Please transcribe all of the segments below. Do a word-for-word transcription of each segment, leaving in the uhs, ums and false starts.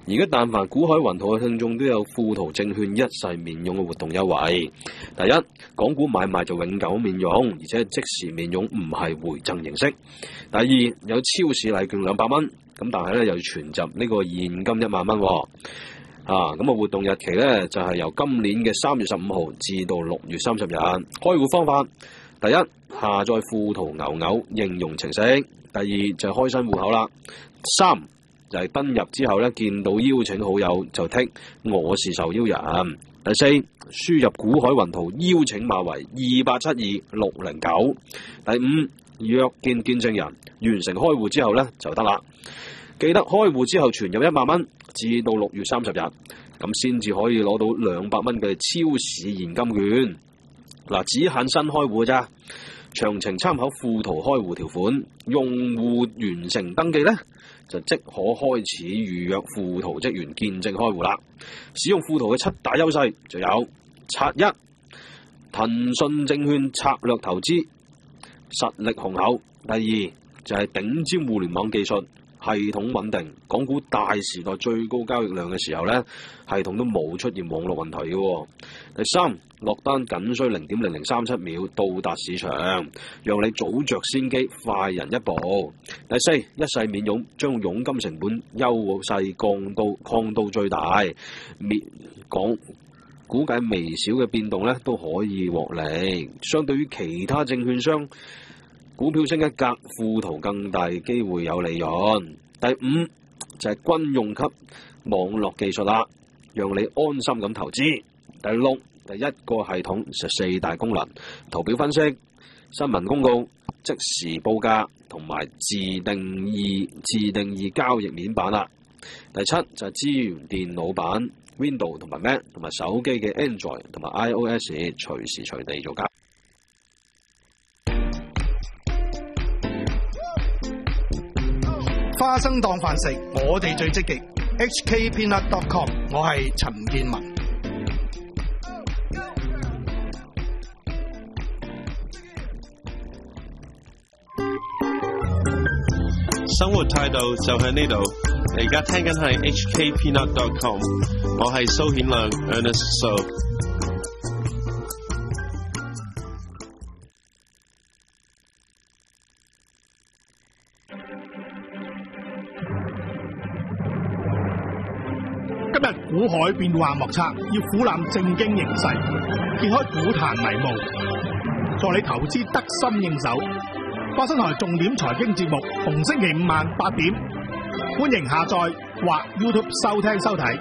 而家但凡股海雲圖嘅聽眾都有富途證券一世免佣嘅活動優惠。第一，港股買賣就永久免佣，而且係即時免佣，唔係回贈形式。第二，有超市禮券兩百蚊，咁但係咧又要存集呢個現金一萬蚊。啊，咁啊活動日期咧就係、是、由今年嘅三月十五號至到六月三十日。開戶方法，第一，下載富途牛牛應用程式；第二就係、是、開新戶口啦；三就係、是、登入之後咧見到邀請好友就剔我是受邀人；第四，輸入股海雲圖邀請碼為二八七二六零九；第五，約見見證人，完成開戶之後咧就得啦。記得開戶之後存入一萬蚊，至到六月三十日，咁先至可以攞到兩百蚊嘅超市現金券。嗱，只限新開戶咋，詳情參考富途開戶條款。用戶完成登記咧，就即可開始預約富途職員見證開戶啦。使用富途嘅七大優勢就有：拆一，騰訊證券策略投資，實力雄厚；第二就係、是、頂尖互聯網技術。系統穩定，港股大時代最高交易量嘅時候咧，系統都冇出現網絡問題嘅。第三，落單僅需零點零零三七秒到達市場，讓你早着先機，快人一步。第四，一世免佣，將佣金成本優勢降到降到最大，免講估計微小嘅變動咧都可以獲利。相對於其他證券商，股票升一格，富途更大機會有利潤。第五就係、是、軍用級網絡技術啦，讓你安心咁投資。第六，第一個系統十四大功能：圖表分析、新聞公告、即時報價同埋自定義自定義交易面板啦。第七就係、是、支援電腦版 Windows 同埋 Mac 同埋手機嘅 Android 同埋 iOS 隨時隨地做交易。 花生當飯食，我哋最積極。H K Peanut dot com， 我係陳建文。 生活態度就喺呢度。你而家聽緊係 H K Peanut dot com， 我係蘇顯亮 Ernest So。 今日股海變幻莫測，要俯瞰正經形勢，揭開股壇迷霧，助你投資得心應手。花生台重點財經節目，逢星期五晚八點，歡迎下載或 YouTube 收聽收睇。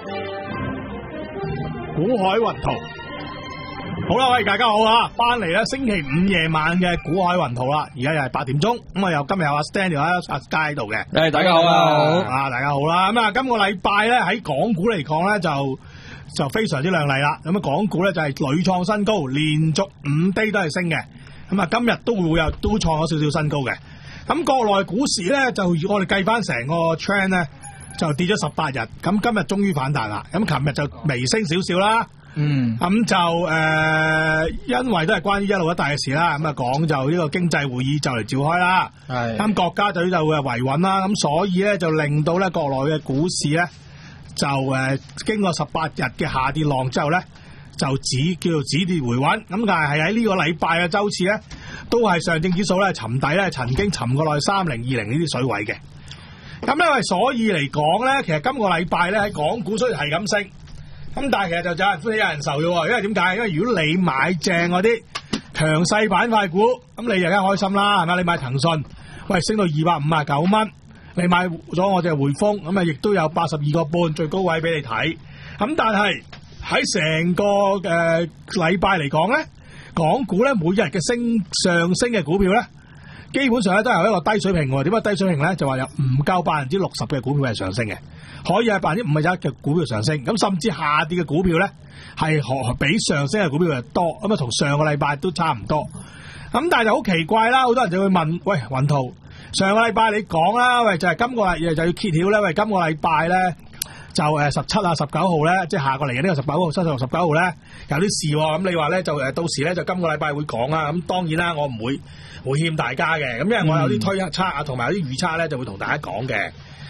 股海雲圖，好啦，喂，大家好啊，翻嚟啦，星期五夜晚嘅股海雲圖啦，而家又係八點鐘，咁啊又今日有阿 Stanley 喺阿街度嘅， 誒，大家好啊， 啊，大家好啦，咁啊，今個禮拜咧喺港股嚟講咧就就非常之亮麗啦，咁啊，港股咧就係屢創新高，連續五低都係升嘅，咁啊，今日都會有都創咗少少新高嘅，咁國內股市咧就我哋計翻成個 trend 咧就跌咗十八日，咁今日終於反彈啦，咁琴日就微升少少啦。嗯，咁就誒、呃，因為都係關於一路一帶嘅事啦，咁啊講就呢個經濟會議就嚟召開啦，係，咁國家隊就會維穩啦，咁所以咧就令到咧國內嘅股市咧就誒、呃、經過十八日嘅下跌浪之後咧就止叫做止跌回穩，咁但係係喺呢個禮拜嘅周次咧都係上證指數咧沉底咧曾經沉過落去三零二零呢啲水位嘅，咁因為所以嚟講咧，其實今個禮拜咧喺港股雖然係咁升。咁但係其實就有人歡喜有人愁嘅喎，因為點解？因為如果你買正嗰啲強勢板塊股，咁你就梗係開心啦，係咪？你買騰訊，喂升到二百五十九蚊，你買咗我隻匯豐，咁啊亦都有八十二個半最高位俾你睇。咁但係喺成個誒禮拜嚟講咧，港股咧每日嘅升上升嘅股票咧，基本上咧都係一個低水平喎。點解低水平咧？就話有唔夠百分之六十嘅股票係上升嘅。可以係百分之五十一嘅股票上升，咁甚至下跌嘅股票咧係比上升嘅股票又多，咁啊同上個禮拜都差唔多。咁但係就好奇怪啦，好多人就會問：喂，雲圖，上個禮拜你講啦，喂就係、是、今個禮就要揭曉咧，喂今個禮拜咧就誒十七啊十九號咧，即係下個嚟嘅呢個十九號、七號、十九號咧有啲事喎、哦。咁你話咧就誒到時咧就今個禮拜會講啦。咁當然啦，我唔會會欠大家嘅，咁因為我有啲推測啊，同埋有啲預測咧就會同大家講嘅。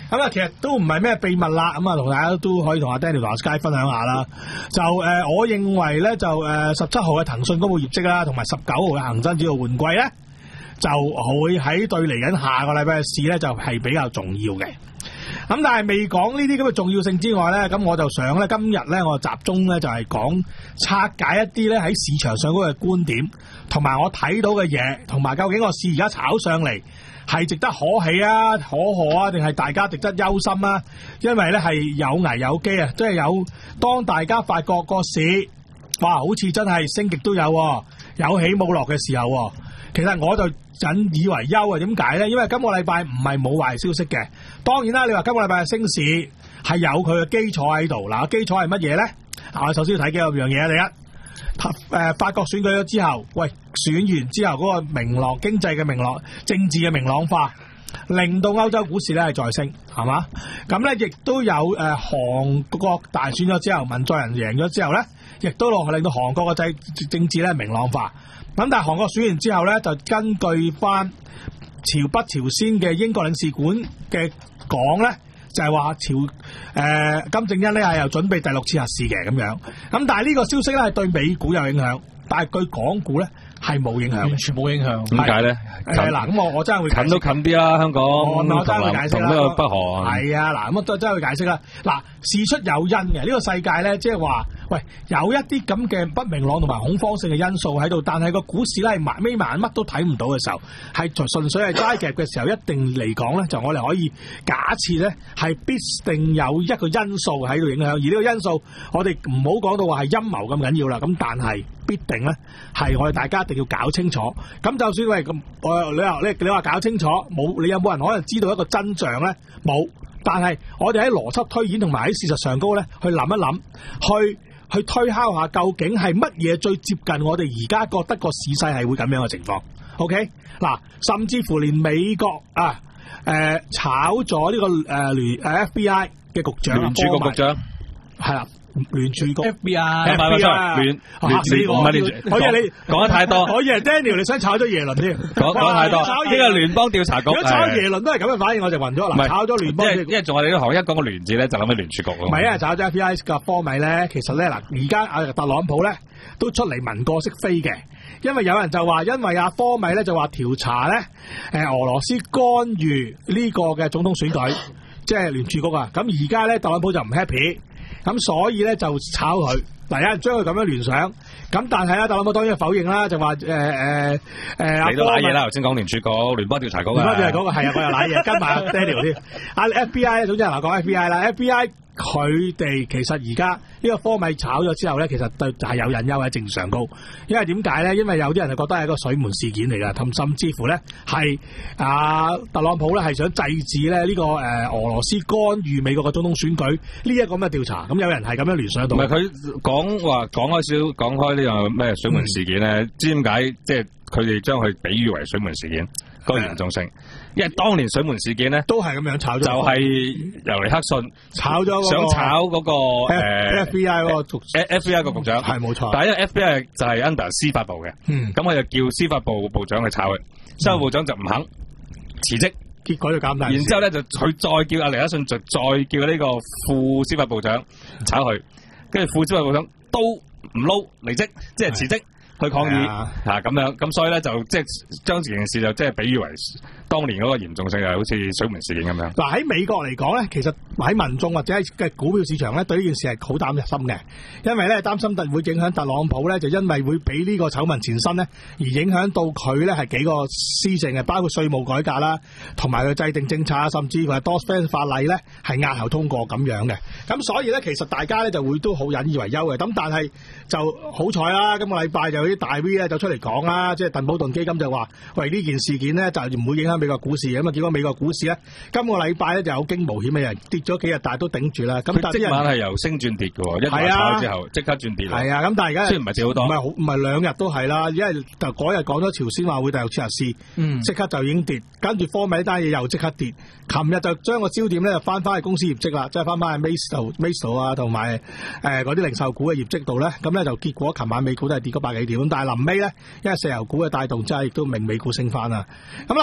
咁啊，其實都唔係咩秘密啦，咁啊，同大家都可以同阿 Daniel 同阿 Sky 分享下啦。就誒、呃，我認為咧，就誒十七號嘅騰訊公布業績啦，同埋十九號嘅恒生指數換季咧，就會喺對嚟緊下個禮拜嘅市咧，就係、是、比較重要嘅。咁但係未講呢啲咁嘅重要性之外咧，咁我就想咧，今日咧我集中咧就係講拆解一啲咧喺市場上嗰個觀點，同埋我睇到嘅嘢，同埋究竟個市而家炒上嚟係值得可喜啊、可賀啊，定係大家值得憂心啊？因為咧係有危有機啊，即係有當大家發覺個市哇，好似真係升極都有，有起冇落嘅時候，其實我就引以為憂啊！點解咧？因為今個禮拜唔係冇壞消息嘅。當然啦，你話今個禮拜嘅升市係有佢嘅基礎喺度。嗱，基礎係乜嘢咧？我首先要睇幾樣嘢啊！第一，誒法國選舉咗之後，喂，選完之後嗰個明朗經濟嘅明朗、政治嘅明朗化，令到歐洲股市咧係再升，係嘛？咁咧亦都有誒、呃、韓國大選咗之後，文在寅贏咗之後咧，亦都落令到韓國嘅政政治咧明朗化。咁但係韓國選完之後咧，就根據翻朝北朝鮮嘅英國領事館嘅講咧，就係、是、話朝誒、呃、金正恩咧係又準備第六次核試嘅咁樣。咁但係呢個消息咧係對美股有影響，但係對港股咧係冇影響，完全冇影響。 點解咧？ 誒嗱，咁我我真係會近都近啲啦，香港我我真係會解釋啦。 同呢個北韓係啊，嗱咁我真係會解釋啦。嗱，事出有因嘅，呢、這個世界咧，即係話，喂，有一啲咁嘅不明朗同埋恐慌性嘅因素喺度，但係個股市咧係埋眯埋乜都睇唔到嘅時候，係純粹係齋夾嘅時候，一定嚟講咧，就我哋可以假設咧係必定有一個因素喺度影響，而呢個因素我哋唔好講到話係陰謀咁緊要啦。咁但係必定咧係我哋大家一定要搞清楚。咁就算喂咁，我你話你你話搞清楚，冇你有冇人可能知道一個真相咧？冇。但係我哋喺邏輯推演同埋喺事實上高咧，去諗一諗，去去推敲下究竟係乜嘢最接近我哋而家覺得個市勢係會咁樣嘅情況。OK， 嗱，甚至乎連美國啊誒、呃、炒咗呢、這個誒聯誒 F B I 嘅局長， 聯儲局局長係啦。聯儲局 F B I， F B I 聯聯聯唔係聯儲， 我以為你講得太多， 我以為 Daniel 你想炒咗耶倫添， 講講太多。呢個聯邦調查局， 如果炒耶倫都係咁嘅反應，我就暈咗啦。炒咗聯邦， 因為因為仲有你呢行一講個聯字咧，就諗起聯儲局咯。 唔係啊，炒咗 F B I 嘅科米咧，其實咧嗱，而家阿特朗普咧都出嚟文過識飛嘅，因為有人就話，因為阿科米咧就話調查咧誒俄羅斯干預呢個嘅總統選舉，即係聯儲局啊。咁而家咧特朗普就唔 happy。咁所以咧就炒佢，嗱有人將佢咁樣聯想，咁但係咧特朗普當然否認啦，就話誒誒誒， 你都瀨嘢啦，頭先講聯儲局、聯邦調查局啊， 聯邦調查局係啊，我又瀨嘢，跟埋 Daniel 添，阿 F B I 總之係話講 F B I 啦 ，F B I 佢哋其實而家呢個科米炒咗之後咧，其實對係有隱憂喺正常高，因為點解咧？因為有啲人就覺得係一個水門事件嚟㗎，同甚至乎咧係啊特朗普咧係想制止咧呢個誒俄羅斯干預美國嘅總統選舉呢一個咁嘅調查，咁有人係咁樣聯想到。 唔係佢講話講開少講開呢個咩水門事件咧？嗯、知點解即係佢哋將佢比喻為水門事件？嗰個嚴重性，因為當年水門事件咧都係咁樣炒咗，就係由尼克遜炒咗、那個，想炒嗰、那個誒 F, F B I 嗰個局 F B I 個局長係冇錯，但係因為 F B I 就係 under 司法部嘅，嗯，咁我就叫司法部部長去炒佢，司法部長就唔肯辭職，結果就減大，然之後咧就佢再叫阿尼克遜就再叫呢個副司法部長炒佢，跟住副司法部長都唔撈離職，即係辭職。去抗議嚇咁樣，咁所以咧就即係將件事就即係比喻為當年嗰個嚴重性係好似水門事件咁樣。嗱喺美國嚟講咧，其實喺民眾或者係嘅股票市場咧，對呢件事係好擔心嘅，因為咧擔心特會影響特朗普咧，就因為會俾呢個醜聞纏身咧，而影響到佢咧係幾個施政嘅，包括稅務改革啦，同埋佢制定政策啊，甚至乎係多番法例咧係押後通過咁樣嘅。咁所以咧，其實大家咧就會都好引以為憂嘅。咁但係就好彩啦，今個禮拜就啲大 V 咧就出嚟講啦，即係鄧寶頓基金就話：喂，呢件事件咧就唔會影響美國股市嘅。咁啊，結果美國股市咧今個禮拜咧就有驚無險嘅人跌咗幾日，但係都頂住啦。咁但係即晚係由升轉跌嘅喎，一買炒之後即刻轉跌。係啊，咁但係而家雖然唔係跌好多，唔係好唔係兩日都係啦，因為就嗰日講咗朝鮮話會第六次核試，嗯，即刻就已經跌，跟住科米呢單嘢又即刻跌。琴日就將個焦點咧就翻返去公司業績啦，即係翻返去 Mace Mace 啊同埋誒嗰啲零售股嘅業績度咧，咁咧就結果琴晚美股都係跌咗百幾點，但係臨尾咧，因為石油股嘅帶動，真係亦都令美股升翻啦。咁嗱，講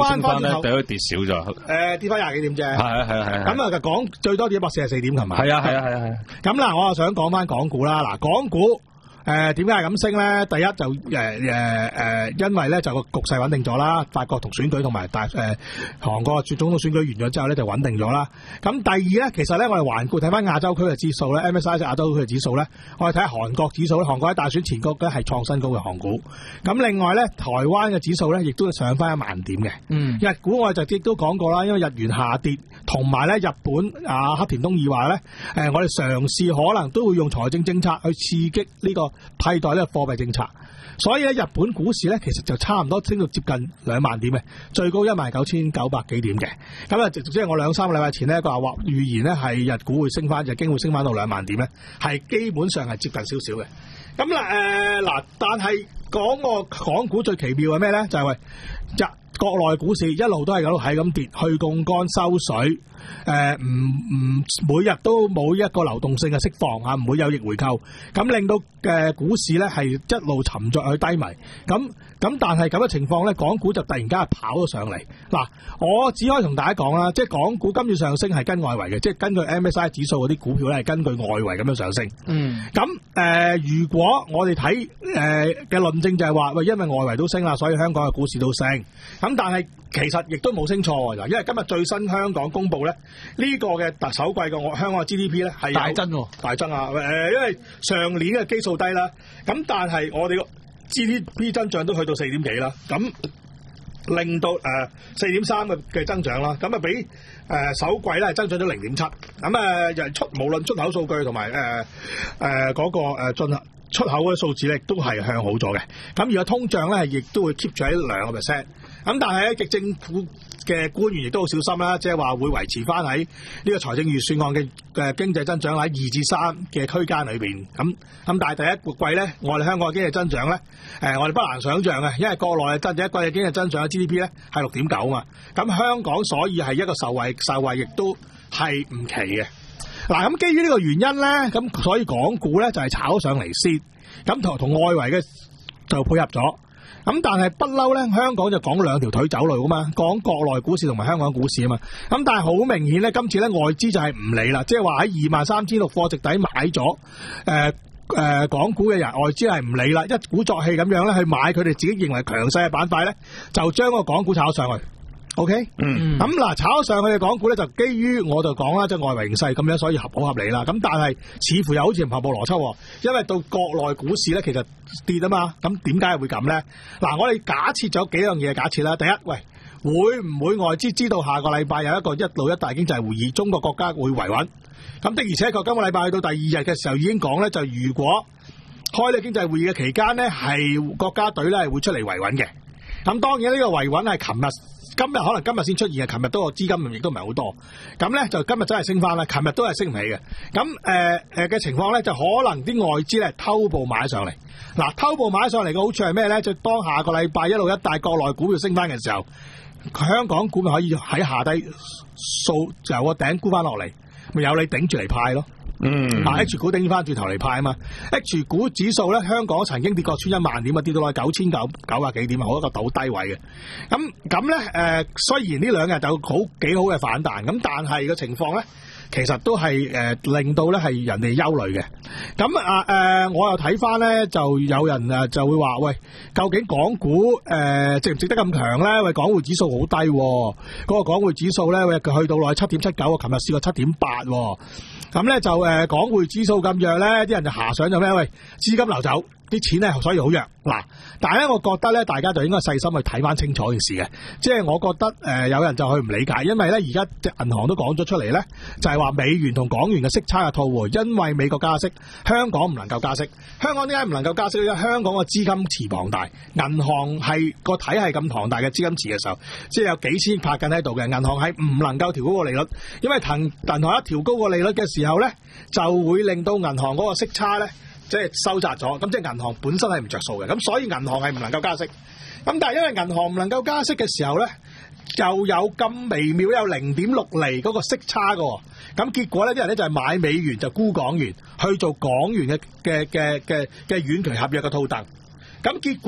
翻翻咧，第一跌少咗。 誒，跌翻廿幾點啫。 係啊係啊係啊。 咁啊，就講最多跌一百四十四點，係咪？ 係啊係啊係啊係啊。 咁嗱，我又想講翻港股啦。嗱，港股。誒點解係咁升咧？第一就誒誒誒，因為咧就個局勢穩定咗啦，法國同選舉同埋大誒、呃、韓國總統選舉完咗之後咧就穩定咗啦。咁第二咧，其實咧我哋環顧睇翻亞洲區嘅指數咧 ，M S I 亞洲區嘅指數咧，我哋睇下韓國指數咧，韓國喺大選前嗰咧係創新高嘅韓股。咁另外咧，台灣嘅指數咧亦都上翻一萬點嘅。嗯，日股我哋就亦都講過啦，因為日元下跌，同埋咧日本啊黑田東彥話咧，誒我哋嘗試可能都會用財政政策去刺激呢、這個。替代呢個貨幣政策，所以咧日本股市咧其實就差唔多升到接近兩萬點嘅，最高一萬九千九百幾點嘅。咁啊，即係我兩三個禮拜前呢，佢話話預言咧係日股會升翻，日經會升翻到兩萬點咧，係基本上係接近少少嘅。咁啦誒嗱，但係講個港股最奇妙係咩咧？就係、是、日國內股市一路都係咁係咁跌，去槓桿收水。誒唔唔每日都冇一個流動性嘅釋放啊，唔會有逆回購，咁令到嘅股市咧係一路沉着去低迷。咁咁但係咁嘅情況咧，港股就突然間係跑咗上嚟。嗱，我只可以同大家講啦，即係港股今次上升係跟外圍嘅，即係根據 M S I 指數嗰啲股票咧係根據外圍咁樣上升。嗯。咁誒、呃，如果我哋睇誒嘅論證就係話，喂，因為外圍都升啦，所以香港嘅股市都升。咁但係其實亦都冇升錯喎，因為今日最新香港公佈咧，呢、這個嘅特首季嘅我香港嘅 G D P 咧係大增喎，大增啊！誒、呃，因為上年嘅基數低啦，咁但係我哋個 G D P 增長都去到四點幾啦，咁令到誒四點三嘅嘅增長啦，咁啊比誒、呃、首季咧係增長咗零點七，咁啊又出無論出口數據同埋誒誒嗰個誒進口出口嘅數字咧都係向好咗嘅，咁而個通脹咧係亦都會 keep 住喺兩個 percent。咁但係咧，極政府嘅官員亦都好小心啦，即係話會維持翻喺呢個財政預算案嘅嘅經濟增長喺二至三嘅區間裏邊。咁咁但係第一季咧，我哋香港嘅經濟增長咧，誒我哋不難想像嘅，因為國內嘅增第一季嘅經濟增長嘅 G D P 咧係六點九啊嘛。咁香港所以係一個受惠受惠，亦都係唔奇嘅。嗱，咁基於呢個原因咧，咁所以港股咧就係炒上嚟先，咁同同外圍嘅就配合咗。咁但係不嬲咧，香港就講兩條腿走路噶嘛，講國內股市同埋香港股市啊嘛。咁但係好明顯咧，今次咧外資就係唔理啦，即係話喺二萬三千六貨值底買咗誒誒港股嘅人，外資係唔理啦，一鼓作氣咁樣咧去買佢哋自己認為強勢嘅板塊咧，就將個港股炒上去。O K， 嗯，咁嗱，炒上去嘅港股咧，就基於我就講啦，即係外圍形勢咁樣，所以合好合理啦。咁但係似乎又好似唔合乎邏輯，因為到國內股市咧，其實跌啊嘛。咁點解會咁咧？嗱，我哋假設咗幾樣嘢假設啦。第一，喂，會唔會外資知道下個禮拜有一個一路一帶經濟會議，中國國家會維穩？咁的而且確今個禮拜去到第二日嘅時候已經講咧，就如果開呢個經濟會議嘅期間咧，係國家隊咧係會出嚟維穩嘅。咁當然呢個維穩係琴日。今日可能今日先出現嘅，琴日都個資金亦都唔係好多，咁咧就今日真係升翻啦，琴日都係升唔起嘅。咁誒誒嘅情況咧，就可能啲外資咧偷步買上嚟。嗱，偷步買上嚟嘅好處係咩咧？就當下個禮拜一路一帶國內股票升翻嘅時候，香港股咪可以喺下低掃由個頂沽翻落嚟，咪有你頂住嚟派咯。嗯，啊 H 股頂翻轉頭嚟派啊嘛 ，H 股指數咧，香港曾經跌過穿一萬點啊，跌到落九千九九百幾點啊，好一個倒低位嘅。咁咁咧，誒、呃，雖然呢兩日就好幾好嘅反彈，咁但係個情況咧，其實都係誒、呃、令到咧係人哋憂慮嘅。咁啊誒，我又睇翻咧，就有人誒就會話，喂，究竟港股誒、呃、值唔值得咁強咧？喂，港匯指數好低、哦，嗰、那個港匯指數咧，喂，佢去到落去七點七九，琴日試過七點八。咁咧就誒、呃、港匯指數咁弱咧，啲人就遐想咗咩？喂，資金流走，啲錢咧所以好弱。嗱，但係咧，我覺得咧，大家就應該細心去睇翻清楚件事嘅。即係我覺得誒、呃，有人就去唔理解，因為咧而家銀行都講咗出嚟咧，就係、是、話美元同港元嘅息差嘅套匯，因為美國加息，香港唔能夠加息。香港點解唔能夠加息咧？因為香港嘅資金池龐大，銀行係個體系咁龐大嘅資金池嘅時候，即係有幾千億拍緊喺度嘅，銀行係唔能夠調高個利率，因為騰銀行一調高個利率嘅時候咧，就會令到銀行嗰個息差咧。即係收窄咗，咁即係銀行本身係唔着數嘅，咁所以銀行係唔能夠加息。咁但係因為銀行唔能夠加息嘅時候咧，就有咁微妙有零點六厘嗰個息差嘅，咁結果咧啲人咧就係買美元就沽港元去做港元嘅嘅嘅嘅嘅遠期合約嘅套戥，咁結果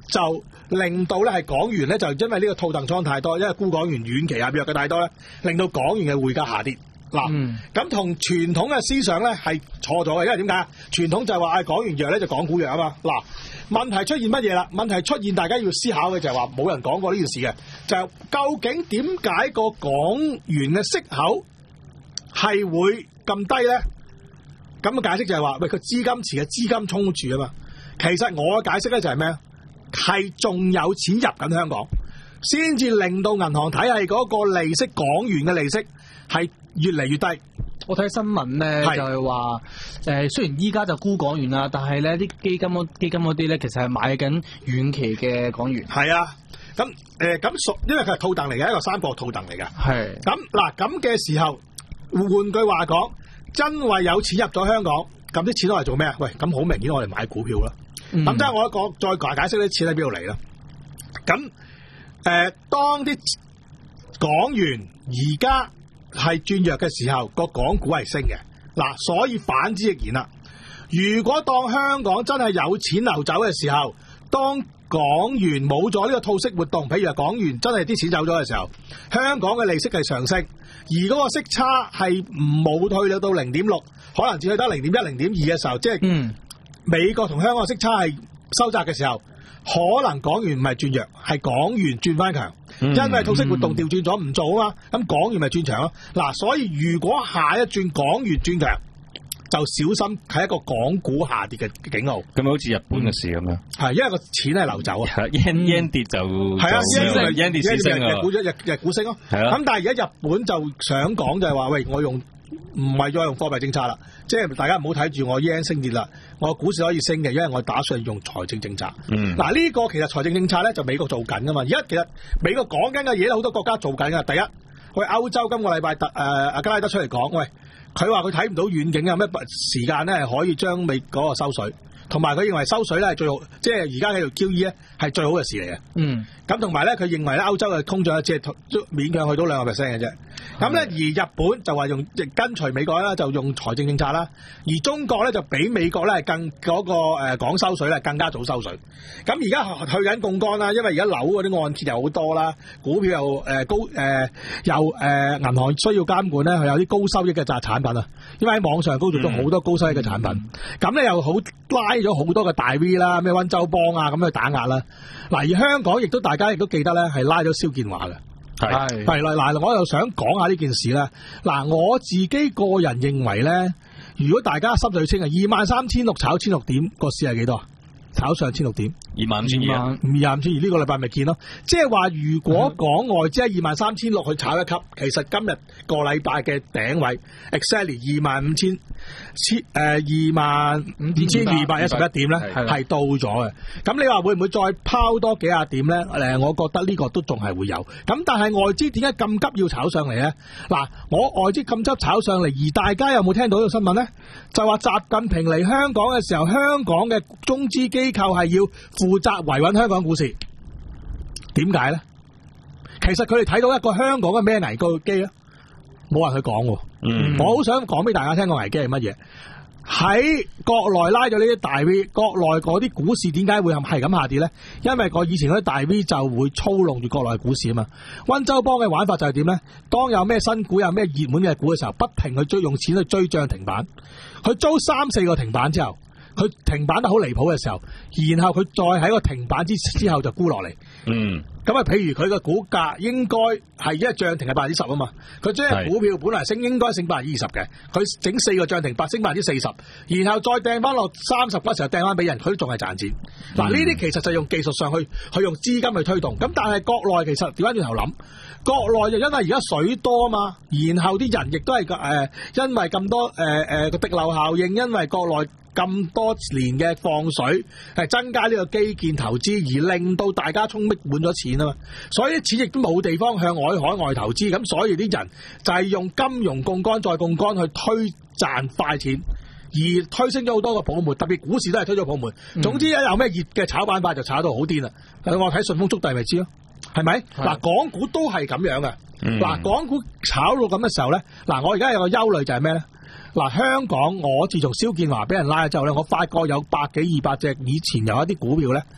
就令到咧係港元咧就因為呢個套戥倉太多，因為沽港元遠期合約嘅太多咧，令到港元嘅匯價下跌。嗱，咁同傳統嘅思想咧係錯咗嘅，因為點解啊？傳統就係話誒港元弱咧就港股弱啊嘛。嗱，問題出現乜嘢啦？問題出現大家要思考嘅就係話冇人講過呢件事嘅，就係究竟點解個港元嘅息口係會咁低咧？咁嘅解釋就係話，喂，佢資金池嘅資金充住啊嘛。其實我嘅解釋咧就係咩？係仲有錢入緊香港，先至令到銀行體系嗰個利息，港元嘅利息係越嚟越低。 我睇新聞咧就係話，誒雖然依家就沽港元啦，但係咧啲基金嗰基金嗰啲咧其實係買緊遠期嘅港元。 係啊，咁誒咁屬，因為佢係套戥嚟嘅，一個三角套戥嚟嘅。係。咁嗱咁嘅時候，換句話講，真為有錢入咗香港，咁啲錢都係做咩啊？喂，咁好明顯我哋買股票啦。咁即係我一個再解釋啲錢喺邊度嚟啦。咁誒、呃，當啲港元而家係轉弱嘅時候，個港股係升嘅。嗱，所以反之亦然啦。如果當香港真係有錢流走嘅時候，當港元冇咗呢個套息活動，譬如話港元真係啲錢走咗嘅時候，香港嘅利息係上升，而嗰個息差係冇退到零點六，可能只去得零點一、零點二嘅時候，即係嗯。美國同香港嘅息差係收窄嘅時候，可能港元唔係轉弱，係港元轉翻強，因為套息活動調轉咗唔做啊嘛，咁港元咪轉強咯。嗱，所以如果下一轉港元轉強，就小心係一個港股下跌嘅警號。咁好似日本嘅事咁樣，係因為個錢係流走啊 ，yen yen 跌就係啊 ，yen 跌先升啊，日股日日股升咯。咁但係而家日本就想講就係話，喂，我用。唔係再用貨幣政策啦，即係大家唔好睇住我 yen 升跌啦，我股市可以升嘅，因為我打算用財政政策。嗯，嗱呢個其實財政政策咧就美國做緊噶嘛，而家其實美國講緊嘅嘢好多國家做緊噶。第一，喂歐洲今個禮拜特誒阿加拉德出嚟講，喂佢話佢睇唔到遠景有咩時間咧係可以將美嗰個收水，同埋佢認為收水咧係最好，即係而家喺度 Q E 咧係最好嘅事嚟嘅。嗯，咁同埋咧佢認為咧歐洲嘅通脹只係勉強去到兩個 percent 嘅啫。咁咧，而日本就話用跟隨美國啦，就用財政政策啦。而中國咧就比美國咧更嗰、那個誒講、呃、收水咧更加早收水。咁而家去緊槓桿啦，因為而家樓嗰啲按揭又好多啦，股票又誒、呃、高誒、呃、又誒、呃、銀行需要監管咧，佢有啲高收益嘅債產品啊。因為喺網上高做咗好多高收益嘅產品，咁、嗯、咧又好拉咗好多嘅大 V 啦，咩溫州幫啊咁去打壓啦。嗱，而香港亦都大家亦都記得咧，係拉咗蕭建華嘅。係係啦，嗱，我又想講下呢件事啦。嗱，我自己個人認為咧，如果大家心水清啊，二萬三千六炒千六點，個市係幾多？炒上千六點，二萬五千二，二萬五千二呢個禮拜咪見咯。即係話，如果港外即係二萬三千六去炒一級，其實今日個禮拜嘅頂位 exactly 二萬五千千誒二萬五千二百一十一點咧，係到咗嘅。咁你話會唔會再拋多幾廿點咧？誒，我覺得呢個都仲係會有。咁但係外資點解咁急要炒上嚟咧？嗱，我外資咁急炒上嚟，而大家有冇聽到呢個新聞咧？就話習近平嚟香港嘅時候，香港嘅中資機構係要負責維穩香港股市。點解咧？其實佢哋睇到一個香港嘅咩危機咧，冇人去講。嗯，我好想講俾大家聽個危機係乜嘢。喺國內拉咗呢啲大 V， 國內嗰啲股市點解會係咁下跌咧？因為個以前嗰啲大 V 就會操弄住國內股市啊嘛。溫州幫嘅玩法就係點咧？當有咩新股有咩熱門嘅股嘅時候，不停去追，用錢去追漲停板。佢租三四個停板之後，佢停板得好離譜嘅時候，然後佢再喺個停板之之後就沽落嚟。嗯。咁啊，譬如佢個股價應該係因為漲停係百分之十啊嘛，佢將股票本來升應該升百分之二十嘅，佢整四個漲停八升百分之四十，然後再掟翻落三十嗰時候掟翻俾人，佢都仲係賺錢。嗱、嗯，呢啲其實就用技術上去去用資金去推動。咁但係國內其實調翻轉頭諗，國內就因為而家水多啊嘛，然後啲人亦都係誒、呃、因為咁多誒誒個滴漏效應，因為國內咁多年嘅放水係增加呢個基建投資，而令到大家充逼滿咗錢啊嘛，所以啲錢亦都冇地方向外海外投資，咁所以啲人就係用金融槓桿再槓桿去推賺快錢，而推升咗好多個泡沫，特別股市都係推咗泡沫。嗯、總之有咩熱嘅炒板塊就炒到好癲啦，我睇順豐速遞咪知咯，係咪？嗱，港股都係咁樣嘅。嗱、嗯，港股炒到咁嘅時候咧，嗱，我而家有個憂慮就係咩咧？嗱，香港我自從蕭建華俾人拉咗之後咧，我發覺有百幾二百隻以前有一啲股票咧，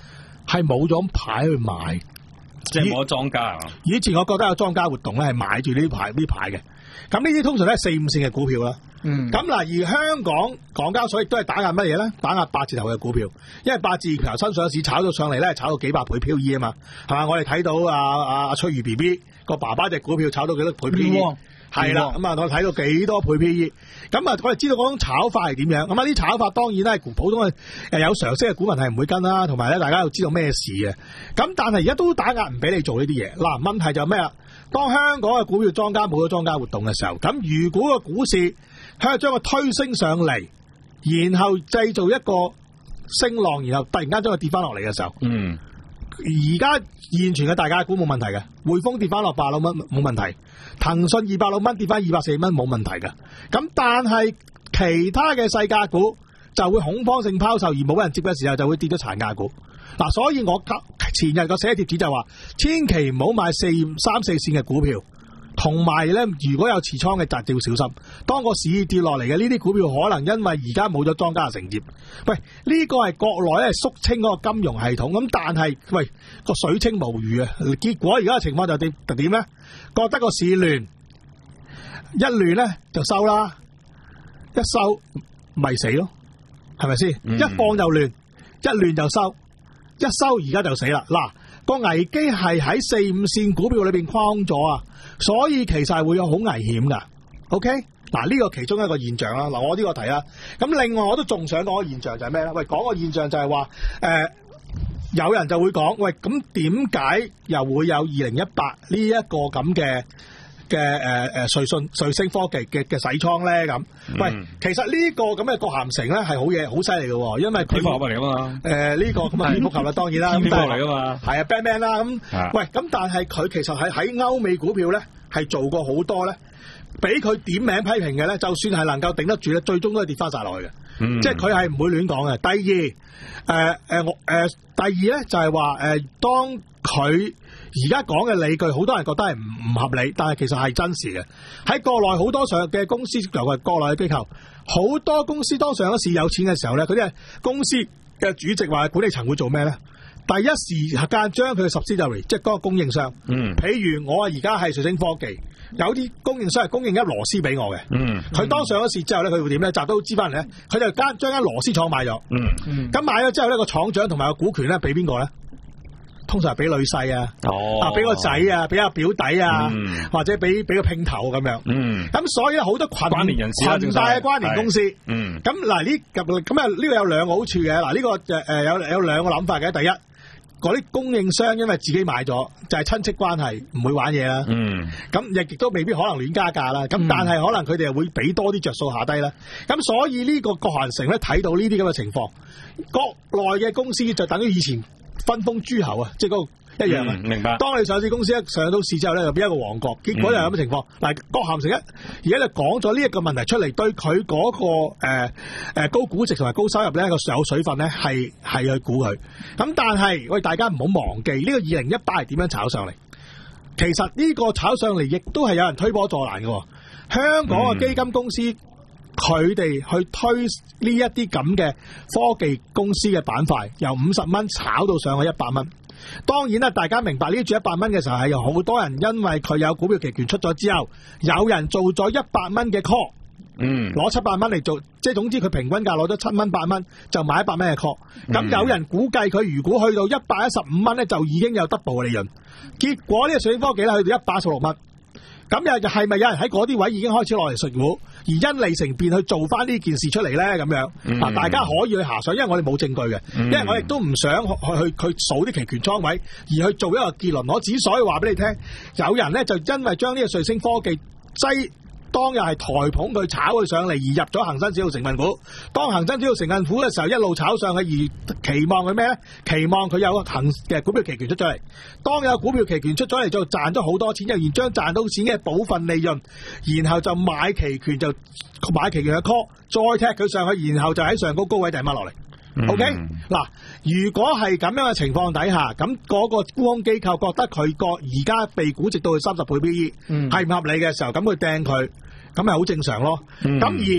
係冇咗牌去買， 即係冇咗莊家啊！ 以前我覺得有莊家活動咧，係買住呢牌呢牌嘅。咁呢啲通常都係四五線嘅股票啦。嗯。咁嗱，而香港港交所亦都係打壓乜嘢咧？打壓八字頭嘅股票，因為八字頭新上市炒到上嚟咧，炒到幾百倍 P E 啊嘛，係嘛？我哋睇到阿阿阿翠如 B B 個爸爸隻股票炒到幾多倍 P E？係啦，咁啊，我睇到幾多倍 P E， 咁啊，我哋知道嗰種炒法係點樣，咁啊，啲炒法當然咧，普通嘅誒有常識嘅股民係唔會跟啦，同埋咧，大家要知道咩事嘅，咁但係而家都打壓唔俾你做呢啲嘢，嗱，問題就係咩啊？當香港嘅股票莊家冇咗莊家活動嘅時候，咁如果個股市喺度將佢推升上嚟，然後製造一個升浪，然後突然間將佢跌翻落嚟嘅時候，嗯。而家現存嘅大價股冇問題嘅，匯豐跌翻落八六蚊冇問題，騰訊二百六蚊跌翻二百四蚊冇問題嘅。咁但係其他嘅細價股就會恐慌性拋售，而冇人接嘅時候就會跌咗殘價股。嗱，所以我前日個寫貼紙就話，千祈唔好買四三四線嘅股票。同埋咧，如果有持倉嘅，就要小心。當個市跌落嚟嘅呢啲股票，可能因為而家冇咗莊家嘅承接。喂，呢、這個係國內咧肅清嗰個金融系統，咁但係喂個水清無魚啊！結果而家嘅情況就點就點咧？覺得個市亂，一亂咧就收啦，一收咪死咯，係咪先？嗯、一放就亂，一亂就收，一收而家就死啦！嗱，個危機係喺四五線股票裏邊框咗啊！所以其實係會有好危險噶 ，OK？嗱，呢個其中一個現象啦。嗱，我呢個提啦。咁另外我都仲想講個現象就係咩咧？喂，講個現象就係話，誒、呃，有人就會講，喂，咁點解又會有二零一八呢一個咁嘅嘅誒誒瑞信瑞星科技嘅嘅洗倉咧？咁，嗯、喂，其實呢個咁嘅國咸城咧係好嘢，好犀利嘅，因為佢蝙蝠俠嚟噶嘛。誒、 呃，呢、這個咁啊蝙蝠俠啦，當然啦， 蝙蝠嚟噶嘛。 係啊 Batman 啦，咁，喂，咁但係佢其實喺喺歐美股票咧係做過好多咧，俾佢點名批評嘅咧，就算係能夠頂得住咧，最終都係跌翻晒落去嘅。嗯、即係佢係唔會亂講嘅。第二，誒誒我誒第二咧就係話誒，當佢而家講嘅理據，好多人覺得係唔唔合理，但係其實係真實嘅。喺國內好多上嘅公司，尤其係國內嘅機構，好多公司當上咗市有錢嘅時候咧，嗰啲係公司嘅主席或者管理層會做咩咧？第一時間將佢嘅 subsidiary， 即係嗰個供應商，嗯，譬如我而家係瑞星科技，有啲供應商係供應一螺絲俾我嘅，嗯，佢當上咗市之後咧，佢會點咧？集到資翻嚟咧，佢就間將間螺絲廠買咗，嗯，咁買咗之後咧，個廠長同埋個股權咧，俾邊個咧？通常係俾女婿啊，哦，啊俾個仔啊，俾阿表弟啊，嗯、或者俾俾個拼頭咁樣，嗯，咁所以好多群關聯人士啊， 群大嘅關聯公司， 嗯， 咁嗱呢咁咁啊呢個有兩個好處嘅，嗱、這、呢個誒誒有有兩個諗法嘅，第一。嗰啲供應商因為自己買咗，就係、是、親戚關係，唔會玩嘢啦。嗯，咁亦亦都未必可能亂加價啦。咁、嗯、但係可能佢哋會俾多啲着數下低啦。咁所以呢個國咸城咧睇到呢啲咁嘅情況，國內嘅公司就等於以前分封諸侯啊，即係嗰個一樣啊、嗯。明白。當你上市公司一上到市之後咧，就變一個王國，結果又有咁嘅情況。嗱、嗯，國咸城一而家就講咗呢一個問題出嚟，對佢嗰、那個誒誒、呃、高估值同埋高收入咧個有水分咧，係係去估佢。咁但係喂，大家唔好忘記呢、這個二零一八係點樣炒上嚟？其實呢個炒上嚟亦都係有人推波助瀾嘅。香港嘅基金公司佢哋、嗯、去推呢一啲咁嘅科技公司嘅板塊，由五十蚊炒到上去一百蚊。當然啦，大家明白呢注一百蚊嘅時候係有好多人因為佢有股票期權出咗之後，有人做咗一百蚊嘅 call， 嗯，攞七百蚊嚟做，即係總之佢平均價攞咗七蚊八蚊就買一百蚊嘅 call。咁、嗯、有人估計佢如果去到一百一十五蚊咧，就已經有 double 嘅利潤。結果呢個瑞星科技咧去到一百一十六蚊。咁又係咪有人喺嗰啲位已經開始落嚟食股，而因利乘便去做翻呢件事出嚟咧？咁樣啊，大家可以去遐想，因為我哋冇證據嘅，因為我亦都唔想去去去數啲期權倉位，而去做一個結論。我只所以話俾你聽，有人咧就因為將呢個瑞星科技擠。當日係台捧佢炒佢上嚟，而入咗恒生指數成分股。當恒生指數成分股嘅時候，一路炒上去，而期望佢咩咧？期望佢有個恒嘅股票期權出咗嚟。當有股票期權出咗嚟，就賺咗好多錢，又然將賺到錢嘅部分利潤，然後就買期權，就買期權嘅 call，再踢佢上去，然後就喺上高高位就掹落嚟。OK，嗱，如果係咁樣嘅情況底下，咁嗰個沽空機構覺得佢個而家被估值到去三十倍 P E 係唔合理嘅時候，咁佢掟佢，咁咪好正常咯。咁、嗯、而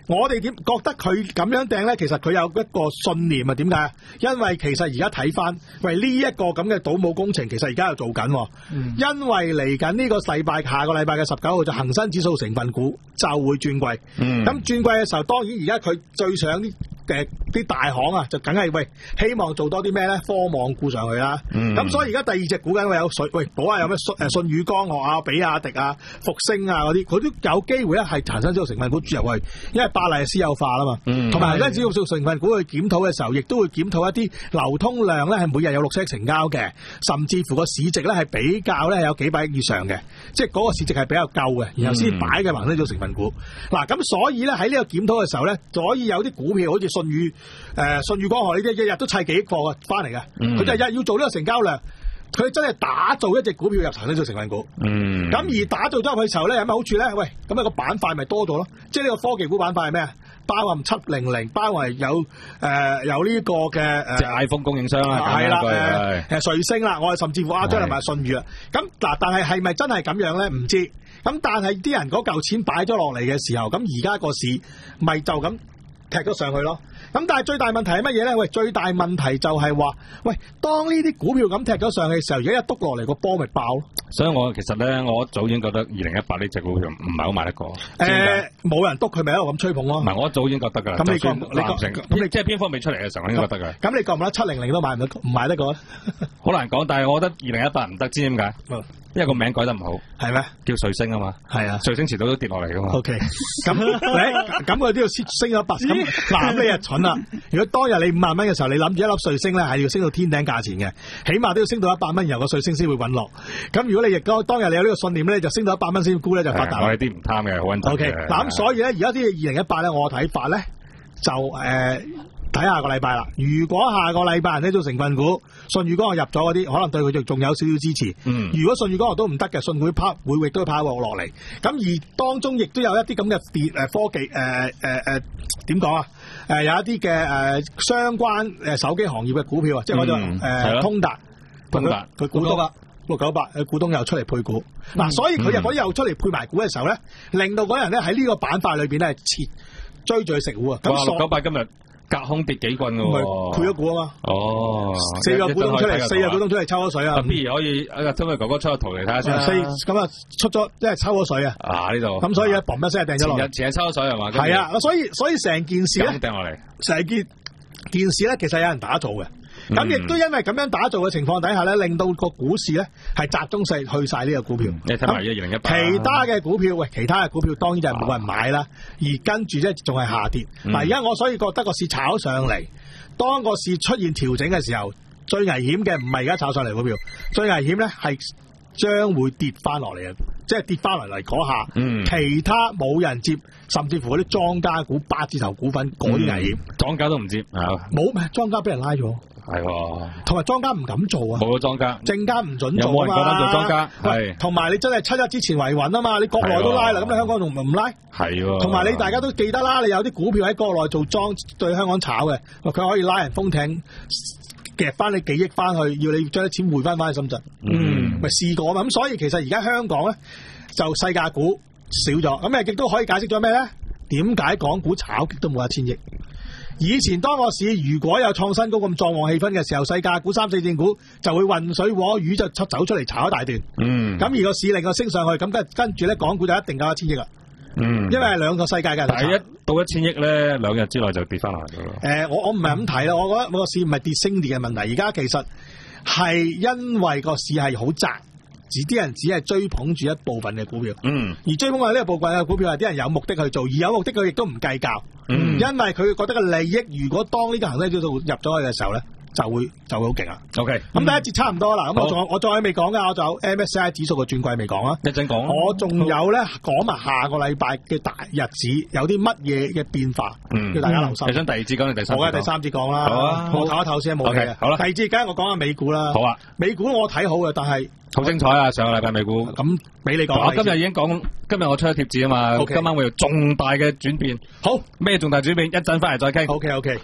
我哋點覺得佢咁樣掟咧？其實佢有一個信念啊？點解？因為其實而家睇翻，喂呢一個咁嘅賭務工程，其實而家又做緊。嗯、因為嚟緊呢個禮拜，下個禮拜嘅十九號就恒生指數成分股就會轉季。咁、嗯、轉季嘅時候，當然而家佢最想啲誒啲大行啊，就梗係喂希望做多啲咩咧？科網股上去啦。咁、嗯、所以而家第二隻股緊會有水，喂補下有咩信誒信宇光學啊、比亞迪啊、復星啊嗰啲，佢都有機會咧係恒生指數成分股注入去，因為巴黎係私有化啦嘛。同埋恒生指數成分股去檢討嘅時候，亦都會檢討一啲流通量咧係每日有六千億成交嘅，甚至乎個市值咧係比較咧有幾百億以上嘅，即係嗰個市值係比較夠嘅，然後先擺嘅恒生指數成分股。嗱、嗯，咁所以咧喺呢個檢討嘅時候咧，所以有啲股票好似信宇誒、呃、信宇光學呢啲，一日都砌幾億貨嘅翻嚟嘅，佢、嗯、就日要做呢個成交量。佢真係打造一隻股票入恒生指數成分股，嗯，咁而打造咗入去嘅時候咧，有咩好處咧？喂，咁、那、一個板塊咪多咗咯？即係呢個科技股板塊係咩啊？包含七零零，包含有誒、呃、有呢個嘅誒， 即係 iPhone 供應商啦， 係啦，誒誒瑞星啦，我哋甚至乎啊將嚟埋信譽啊。咁嗱，但係係咪真係咁樣咧？唔知。咁但係啲人嗰嚿錢擺咗落嚟嘅時候，咁而家個市咪就咁踢咗上去咯。咁但係最大問題係乜嘢咧？喂，最大問題就係話，喂，當呢啲股票咁踢咗上去嘅時候，而家一篤落嚟個波咪爆咯。 所以我其實咧，我早已經覺得二零一八呢隻股票唔係好買得過。誒、 呃，冇人篤佢咪喺度咁吹捧咯。 唔係，我早已經覺得㗎啦。咁你覺你覺咁你即係邊方面出嚟嘅時候，我應該覺得㗎。咁你覺唔覺得七零零都買唔得，唔買得過咧？ 好難講，但係我覺得二零一八唔得，知點解？因為個名改得唔好， 係咩？ 叫瑞星啊嘛，係啊，瑞星遲早都跌落嚟噶嘛。O K， 咁你咁佢都要升咗一百，咁嗱咁你又蠢啦。如果當日你五萬蚊嘅時候，你諗住一粒瑞星咧係要升到天頂價錢嘅，起碼都要升到一百蚊，然後個瑞星先會滾落。咁如果你亦當當日你有呢個信念咧，就升到一百蚊先沽咧就發達。我哋啲唔貪嘅，好穩陣嘅。O K，嗱咁所以咧，而家啲二零一八咧，我睇法咧就誒。睇下個禮拜啦，如果下個禮拜人呢做成分股，信譽光學入咗嗰啲，可能對佢仲仲有少少支持。嗯，如果信譽光學都唔得嘅，信會拋會亦都拋落落嚟。咁而當中亦都有一啲咁嘅電誒科技誒誒誒點講啊？誒、呃呃、有一啲嘅誒相關誒手機行業嘅股票啊，即係嗰種誒通達，通達佢股東啊六九八，佢股東又出嚟配股。嗱、嗯，所以佢又可以又出嚟配埋股嘅時候咧，令到嗰人咧喺呢個板塊裏邊咧切追住去食股啊！咁六九八今日隔空跌幾棍嘅喎，配咗股啊嘛。哦，四個股東出嚟，四個股東出嚟抽咗水啊。不如可以阿通佢哥哥出個圖嚟睇下先。四咁啊，出咗即係抽咗水啊。啊呢度。咁所以咧，嘣一聲掟咗落嚟。前日前日抽咗水係嘛？係啊，所以所以成件事咧，掟落嚟。成件件事咧，其實有人打造嘅。咁亦都因為咁樣打造嘅情況底下咧，令到個股市咧係集中晒去晒呢個股票。你睇埋一二零一八。其他嘅股票，喂，其他嘅股票當然就係冇人買啦，而跟住咧仲係下跌。嗱、嗯，而家我所以覺得個市炒上嚟，當個市出現調整嘅時候，最危險嘅唔係而家炒上嚟股票，最危險咧係將會跌翻落嚟嘅，即係跌翻落嚟嗰下、嗯，其他冇人接，甚至乎嗰啲莊家股、八字頭股份嗰啲危險，莊、嗯、家都唔接，冇咩莊家俾人拉咗。係喎，同埋莊家唔敢做啊！冇咗莊家，證監唔准做啊嘛！有冇人敢做莊家？係，同埋你真係七一之前維穩啊嘛！你國內都拉啦，咁你香港仲唔拉？係喎，同埋你大家都記得啦，你有啲股票喺國內做莊對香港炒嘅，佢可以拉人封艇，夾翻你幾億翻去，要你將啲錢匯翻翻去深圳。嗯，咪試過嘛？咁所以其實而家香港咧就細價股少咗，咁亦都可以解釋咗咩咧？點解港股炒極都冇一千億？以前當個市如果有創新高咁壯旺氣氛嘅時候，細價股三四線股就會混水摸魚就出走出嚟炒一大段。嗯，咁而個市令個升上去，咁跟跟住咧，港股就一定夠一千億啦。嗯，因為係兩個世界嘅。但係一到一千億咧，兩日之內就跌翻落嚟噶咯。誒、呃，我我唔係咁睇啦，我覺得個市唔係跌升跌嘅問題，而家其實係因為個市係好窄。只啲人只係追捧住一部分嘅股票，嗯，而追捧嘅呢個部分嘅股票係啲人有目的去做，而有目的佢亦都唔計較，嗯，因為佢覺得個利益，如果當呢個恒生指數入咗去嘅時候咧，就會就會好勁啊。OK，咁、嗯、第一節差唔多啦，咁我仲我仲係未講噶，我仲有 M S C I 指數嘅轉季未講啊，一陣講。我仲有咧講埋下個禮拜嘅大日子有啲乜嘢嘅變化，嗯，叫大家留心。你想第二節講定第三節？我梗係第三節講啦。好啊，我唞一唞先，冇嘅。好啦，第二節梗係我講下美股啦。好啊，美股我睇好嘅，但係。好精彩啊！上個禮拜美股咁俾你講，我今日已經講，今日我出咗貼紙啊嘛， okay. 今晚會有重大嘅轉變。好，咩重大轉變？一陣翻嚟再傾。OK OK。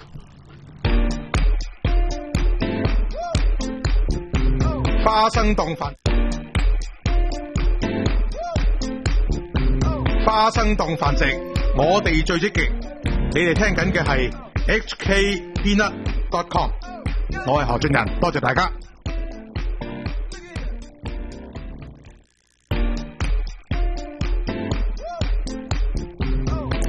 花生檔飯，花生檔飯食，我哋最積極， 你哋聽緊嘅係 H K Peanut dot com， 我係何俊仁，多謝大家。